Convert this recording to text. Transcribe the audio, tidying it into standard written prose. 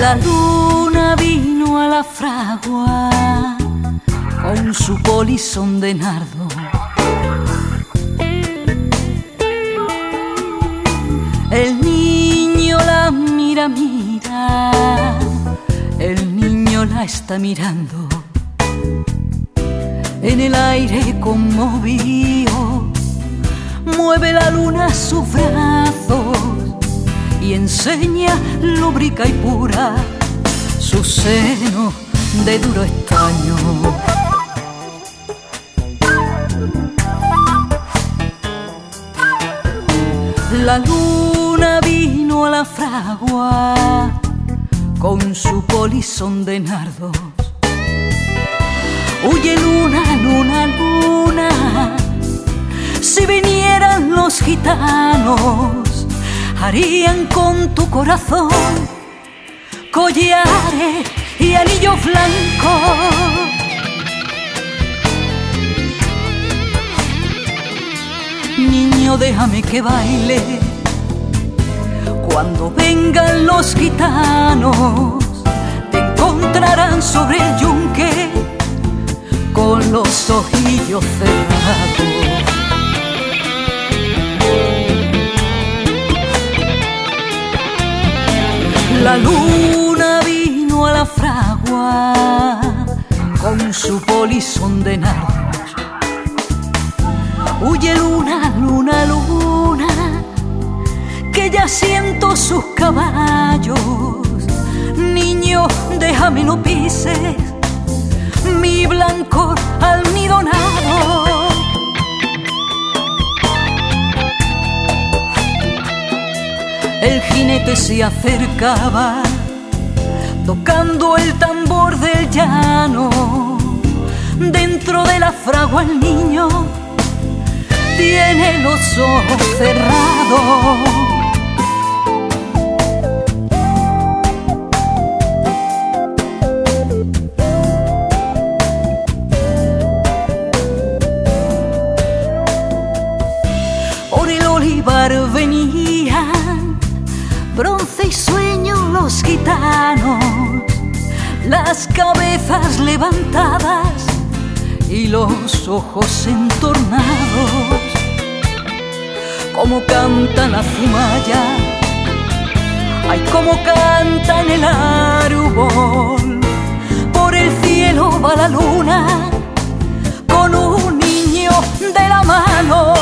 La luna vino a la fragua con su polizón de nardo. El niño la mira, el niño la está mirando. En el aire conmovido mueve la luna sus brazos y enseña lúbrica y pura su seno de duro estaño. La luna vino a la fragua con su polizón de nardos. Huye luna, luna, luna, si vinieran los gitanos, harían con tu corazón collares y anillos blancos. Niño, déjame que baile cuando vengan los gitanos. Te encontrarán sobre el yunque con los ojillos cerrados. La luna vino a la fragua con su polizón de nardos. Huye luna, luna, luna, que ya siento sus caballos. Niño, déjame no pises mi blanco almidonado. El jinete se acercaba tocando el tambor del llano. Dentro de la fragua el niño tiene los ojos cerrados. Por el olivar venían bronce y sueño los gitanos, las cabezas levantadas y los ojos entornados. Como canta la zumaya, ay, como canta en el árbol. Por el cielo va la luna con un niño de la mano.